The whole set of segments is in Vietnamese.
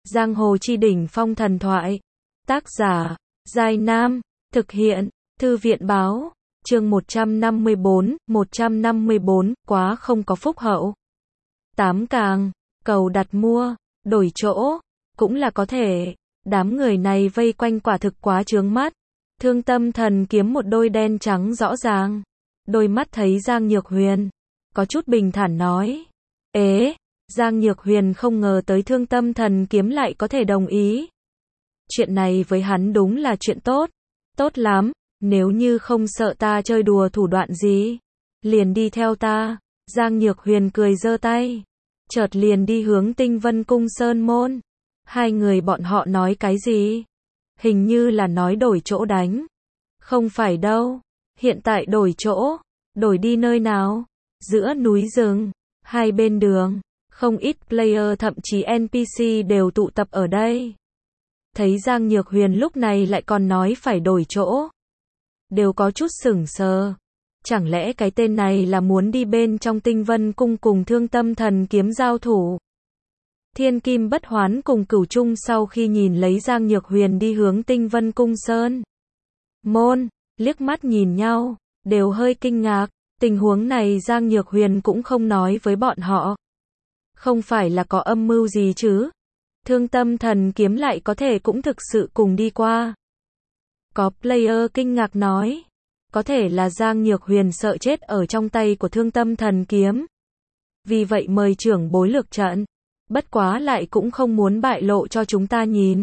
Giang hồ chi đỉnh phong thần thoại. Tác giả, Giai Nam. Thực hiện, Thư viện báo. Chương 154, quá không có phúc hậu. 8 càng, cầu đặt mua, đổi chỗ, cũng là có thể. Đám người này vây quanh quả thực quá chướng mắt. Thương Tâm Thần Kiếm một đôi đen trắng rõ ràng. Đôi mắt thấy Giang Nhược Huyền. Có chút bình thản nói. Ế, Giang Nhược Huyền không ngờ tới Thương Tâm Thần Kiếm lại có thể đồng ý. Chuyện này với hắn đúng là chuyện tốt. Tốt lắm, nếu như không sợ ta chơi đùa thủ đoạn gì, liền đi theo ta. Giang Nhược Huyền cười giơ tay, chợt liền đi hướng Tinh Vân Cung Sơn Môn. Hai người bọn họ nói cái gì? Hình như là nói đổi chỗ đánh. Không phải đâu, hiện tại đổi chỗ, đổi đi nơi nào? Giữa núi rừng, hai bên đường, không ít player thậm chí NPC đều tụ tập ở đây. Thấy Giang Nhược Huyền lúc này lại còn nói phải đổi chỗ, đều có chút sửng sờ. Chẳng lẽ cái tên này là muốn đi bên trong Tinh Vân Cung cùng Thương Tâm Thần Kiếm giao thủ? Thiên Kim Bất Hoán cùng Cửu Trung sau khi nhìn lấy Giang Nhược Huyền đi hướng Tinh Vân Cung Sơn Môn, liếc mắt nhìn nhau, đều hơi kinh ngạc. Tình huống này Giang Nhược Huyền cũng không nói với bọn họ. Không phải là có âm mưu gì chứ? Thương Tâm Thần Kiếm lại có thể cũng thực sự cùng đi qua. Có player kinh ngạc nói. Có thể là Giang Nhược Huyền sợ chết ở trong tay của Thương Tâm Thần Kiếm. Vì vậy mời trưởng bối lược trận. Bất quá lại cũng không muốn bại lộ cho chúng ta nhìn.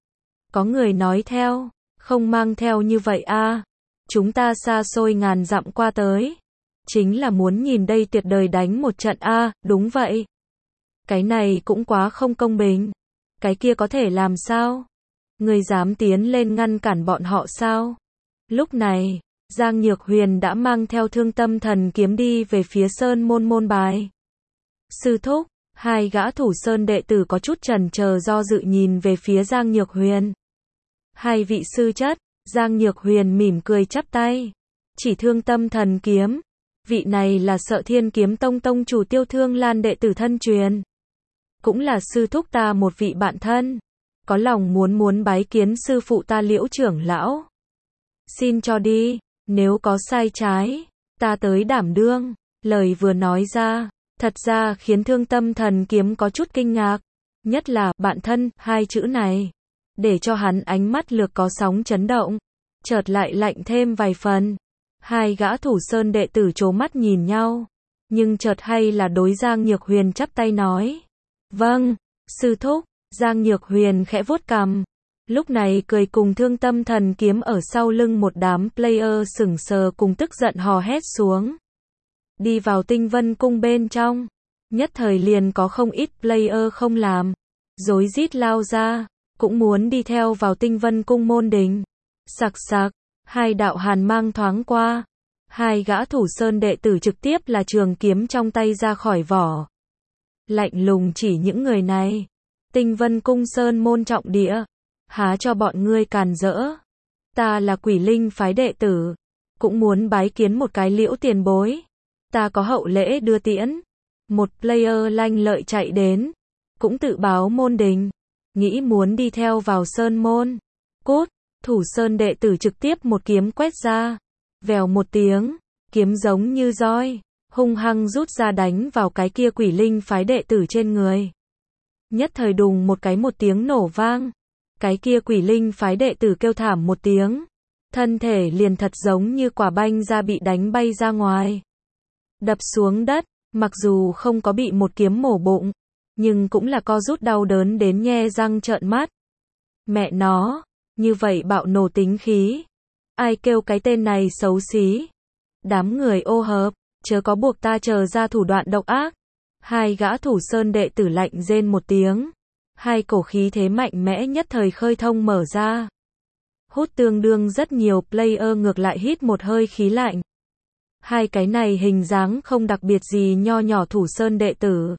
Có người nói theo. Không mang theo như vậy a. Chúng ta xa xôi ngàn dặm qua tới. Chính là muốn nhìn đây tuyệt đời đánh một trận a. Đúng vậy. Cái này cũng quá không công bình. Cái kia có thể làm sao? Người dám tiến lên ngăn cản bọn họ sao? Lúc này, Giang Nhược Huyền đã mang theo Thương Tâm Thần Kiếm đi về phía Sơn Môn môn bài. Sư thúc, hai gã Thủ Sơn đệ tử có chút chần chờ do dự nhìn về phía Giang Nhược Huyền. Hai vị sư chất, Giang Nhược Huyền mỉm cười chắp tay. Chỉ Thương Tâm Thần Kiếm. Vị này là Sợ Thiên Kiếm Tông tông chủ Tiêu Thương Lan đệ tử thân truyền. Cũng là sư thúc ta một vị bạn thân. Có lòng muốn bái kiến sư phụ ta Liễu trưởng lão. Xin cho đi, nếu có sai trái, ta tới đảm đương. Lời vừa nói ra, thật ra khiến Thương Tâm Thần Kiếm có chút kinh ngạc. Nhất là bạn thân, hai chữ này. Để cho hắn ánh mắt lược có sóng chấn động. Chợt lại lạnh thêm vài phần. Hai gã Thủ Sơn đệ tử trố mắt nhìn nhau. Nhưng chợt hay là đối Giang Nhược Huyền chắp tay nói. Vâng, sư thúc. Giang Nhược Huyền khẽ vuốt cằm. Lúc này cười cùng Thương Tâm Thần Kiếm ở sau lưng một đám player sững sờ cùng tức giận hò hét xuống. Đi vào Tinh Vân Cung bên trong. Nhất thời liền có không ít player không làm. Rối rít lao ra. Cũng muốn đi theo vào Tinh Vân Cung môn đình. Sặc sặc. Hai đạo hàn mang thoáng qua. Hai gã Thủ Sơn đệ tử trực tiếp là trường kiếm trong tay ra khỏi vỏ. Lạnh lùng chỉ những người này. Tinh Vân Cung Sơn Môn trọng địa. Há cho bọn ngươi càn rỡ. Ta là Quỷ Linh phái đệ tử. Cũng muốn bái kiến một cái Liễu tiền bối. Ta có hậu lễ đưa tiễn. Một player lanh lợi chạy đến. Cũng tự báo môn đình. Nghĩ muốn đi theo vào Sơn Môn. Cút. Thủ Sơn đệ tử trực tiếp một kiếm quét ra. Vèo một tiếng. Kiếm giống như roi. Hung hăng rút ra đánh vào cái kia Quỷ Linh phái đệ tử trên người. Nhất thời đùng một tiếng nổ vang. Cái kia Quỷ Linh phái đệ tử kêu thảm một tiếng. Thân thể liền thật giống như quả banh ra bị đánh bay ra ngoài. Đập xuống đất, mặc dù không có bị một kiếm mổ bụng. Nhưng cũng là co rút đau đớn đến nhe răng trợn mắt. Mẹ nó, như vậy bạo nổ tính khí. Ai kêu cái tên này xấu xí. Đám người ô hợp, chớ có buộc ta chờ ra thủ đoạn độc ác. Hai gã Thủ Sơn đệ tử lạnh rên một tiếng. Hai cổ khí thế mạnh mẽ nhất thời khơi thông mở ra. Hút tương đương rất nhiều player ngược lại hít một hơi khí lạnh. Hai cái này hình dáng không đặc biệt gì nho nhỏ Thủ Sơn đệ tử.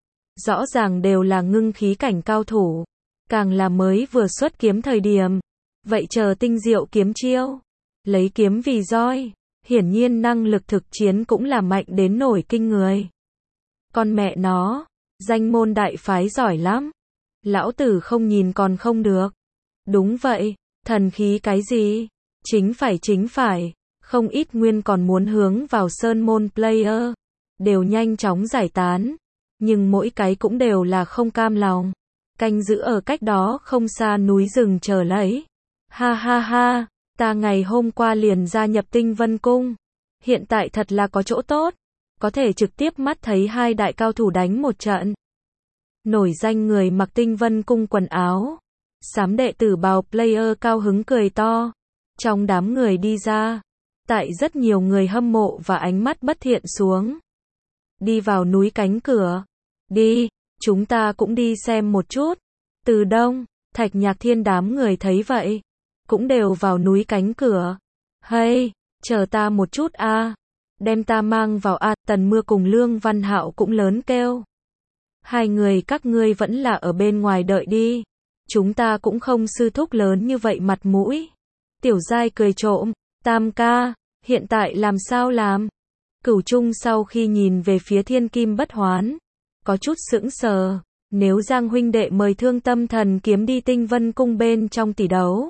Rõ ràng đều là ngưng khí cảnh cao thủ. Càng là mới vừa xuất kiếm thời điểm. Vậy chờ tinh diệu kiếm chiêu. Lấy kiếm vì roi. Hiển nhiên năng lực thực chiến cũng là mạnh đến nổi kinh người. Con mẹ nó, danh môn đại phái giỏi lắm. Lão tử không nhìn còn không được. Đúng vậy, thần khí cái gì? Chính phải, không ít nguyên còn muốn hướng vào sơn môn player, đều nhanh chóng giải tán, nhưng mỗi cái cũng đều là không cam lòng, canh giữ ở cách đó không xa núi rừng chờ lấy. Ha ha ha, ta ngày hôm qua liền gia nhập Tinh Vân Cung, hiện tại thật là có chỗ tốt, có thể trực tiếp mắt thấy hai đại cao thủ đánh một trận. Nổi danh người mặc Tinh Vân Cung quần áo, xám đệ tử bào player cao hứng cười to, trong đám người đi ra, tại rất nhiều người hâm mộ và ánh mắt bất thiện xuống. Đi vào núi cánh cửa, đi, chúng ta cũng đi xem một chút. Từ Đông, Thạch Nhạc Thiên đám người thấy vậy, cũng đều vào núi cánh cửa. Hey, chờ ta một chút a, đem ta mang vào a. Tần Mưa cùng Lương Văn Hạo cũng lớn kêu. Hai người các ngươi vẫn là ở bên ngoài đợi đi, chúng ta cũng không sư thúc lớn như vậy mặt mũi. Tiểu Giai cười trộm, Tam ca, hiện tại làm sao làm? Cửu Trung sau khi nhìn về phía Thiên Kim Bất Hoán, có chút sững sờ, nếu Giang huynh đệ mời Thương Tâm Thần Kiếm đi Tinh Vân Cung bên trong tỷ đấu,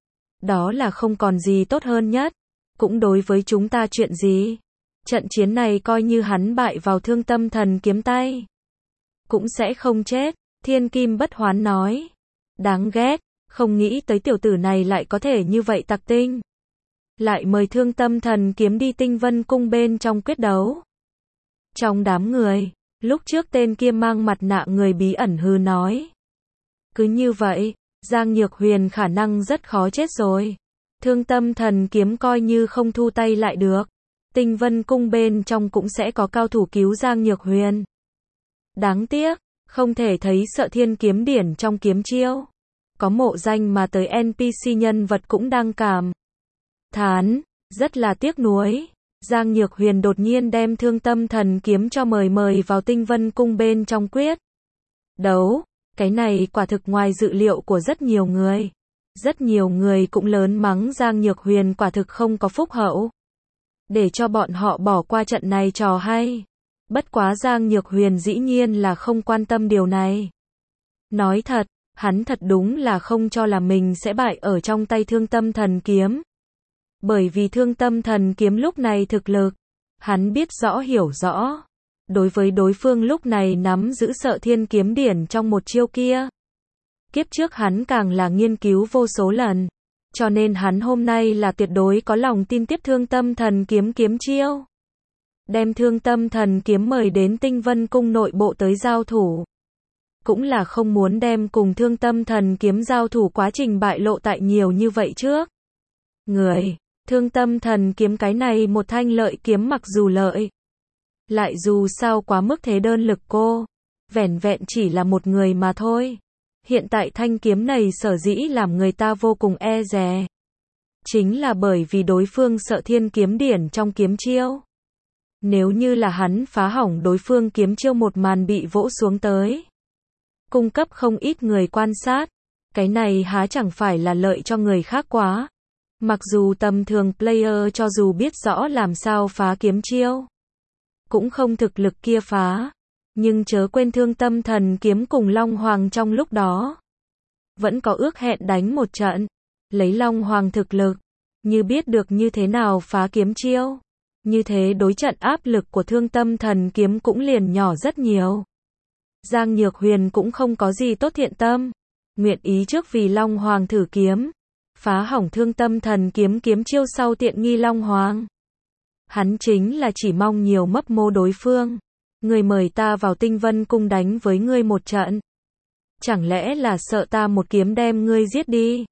đó là không còn gì tốt hơn nhất, cũng đối với chúng ta chuyện gì. Trận chiến này coi như hắn bại vào Thương Tâm Thần Kiếm tay, cũng sẽ không chết, Thiên Kim Bất Hoán nói. Đáng ghét, không nghĩ tới tiểu tử này lại có thể như vậy tặc tinh. Lại mời Thương Tâm Thần Kiếm đi Tinh Vân Cung bên trong quyết đấu. Trong đám người, lúc trước tên kia mang mặt nạ người bí ẩn hừ nói. Cứ như vậy, Giang Nhược Huyền khả năng rất khó chết rồi. Thương Tâm Thần Kiếm coi như không thu tay lại được. Tinh Vân Cung bên trong cũng sẽ có cao thủ cứu Giang Nhược Huyền. Đáng tiếc, không thể thấy Sợ Thiên Kiếm Điển trong kiếm chiêu. Có mộ danh mà tới NPC nhân vật cũng đang cảm thán, rất là tiếc nuối. Giang Nhược Huyền đột nhiên đem Thương Tâm Thần Kiếm cho mời vào Tinh Vân Cung bên trong quyết đấu. Cái này quả thực ngoài dự liệu của rất nhiều người. Rất nhiều người cũng lớn mắng Giang Nhược Huyền quả thực không có phúc hậu, để cho bọn họ bỏ qua trận này trò hay. Bất quá Giang Nhược Huyền dĩ nhiên là không quan tâm điều này. Nói thật, hắn thật đúng là không cho là mình sẽ bại ở trong tay Thương Tâm Thần Kiếm. Bởi vì Thương Tâm Thần Kiếm lúc này thực lực, hắn biết rõ hiểu rõ. Đối với đối phương lúc này nắm giữ Sợ Thiên Kiếm Điển trong một chiêu kia, kiếp trước hắn càng là nghiên cứu vô số lần. Cho nên hắn hôm nay là tuyệt đối có lòng tin tiếp Thương Tâm Thần Kiếm kiếm chiêu. Đem Thương Tâm Thần Kiếm mời đến Tinh Vân Cung nội bộ tới giao thủ. Cũng là không muốn đem cùng Thương Tâm Thần Kiếm giao thủ quá trình bại lộ tại nhiều như vậy trước người. Thương Tâm Thần Kiếm cái này một thanh lợi kiếm mặc dù lợi, lại dù sao quá mức thế đơn lực cô, vẻn vẹn chỉ là một người mà thôi. Hiện tại thanh kiếm này sở dĩ làm người ta vô cùng e dè, chính là bởi vì đối phương Sợ Thiên Kiếm Điển trong kiếm chiêu. Nếu như là hắn phá hỏng đối phương kiếm chiêu một màn bị vỗ xuống tới, cung cấp không ít người quan sát, cái này há chẳng phải là lợi cho người khác quá. Mặc dù tầm thường player cho dù biết rõ làm sao phá kiếm chiêu, cũng không thực lực kia phá. Nhưng chớ quên Thương Tâm Thần Kiếm cùng Long Hoàng trong lúc đó vẫn có ước hẹn đánh một trận. Lấy Long Hoàng thực lực, như biết được như thế nào phá kiếm chiêu, như thế đối trận áp lực của Thương Tâm Thần Kiếm cũng liền nhỏ rất nhiều. Giang Nhược Huyền cũng không có gì tốt thiện tâm, nguyện ý trước vì Long Hoàng thử kiếm, phá hỏng Thương Tâm Thần Kiếm kiếm chiêu sau tiện nghi Long Hoàng. Hắn chính là chỉ mong nhiều mấp mô đối phương. Người mời ta vào Tinh Vân Cung đánh với ngươi một trận, chẳng lẽ là sợ ta một kiếm đem ngươi giết đi?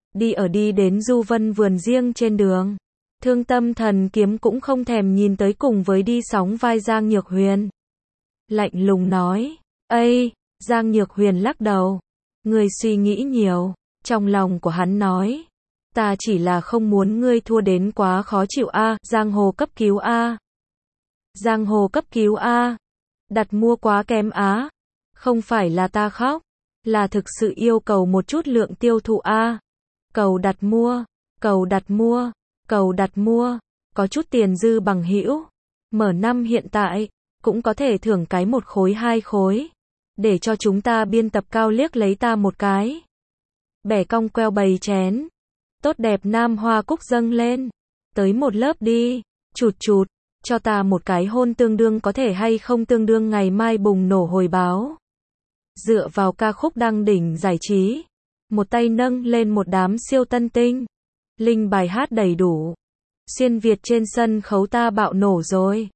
Đi đến Du Vân vườn riêng trên đường, Thương Tâm Thần Kiếm cũng không thèm nhìn tới cùng với đi sóng vai Giang Nhược Huyền. Lạnh lùng nói, "Ây!" Giang Nhược Huyền lắc đầu, "Ngươi suy nghĩ nhiều." Trong lòng của hắn nói, "Ta chỉ là không muốn ngươi thua đến quá khó chịu a." Giang hồ cấp cứu a. Giang hồ cấp cứu a. Đặt mua quá kém á. Không phải là ta khóc, là thực sự yêu cầu một chút lượng tiêu thụ a. Cầu đặt mua, cầu đặt mua, cầu đặt mua. Có chút tiền dư bằng hữu, mở năm hiện tại cũng có thể thưởng cái 1 khối 2 khối. để cho chúng ta biên tập cao liếc lấy ta một cái. Bẻ cong queo bầy chén. Tốt đẹp nam hoa cúc dâng lên. Tới một lớp đi. Chụt chụt. Cho ta một cái hôn tương đương có thể hay không tương đương ngày mai bùng nổ hồi báo. Dựa vào ca khúc đăng đỉnh giải trí. Một tay nâng lên một đám siêu tân tinh. Linh bài hát đầy đủ. Xuyên Việt trên sân khấu ta bạo nổ rồi.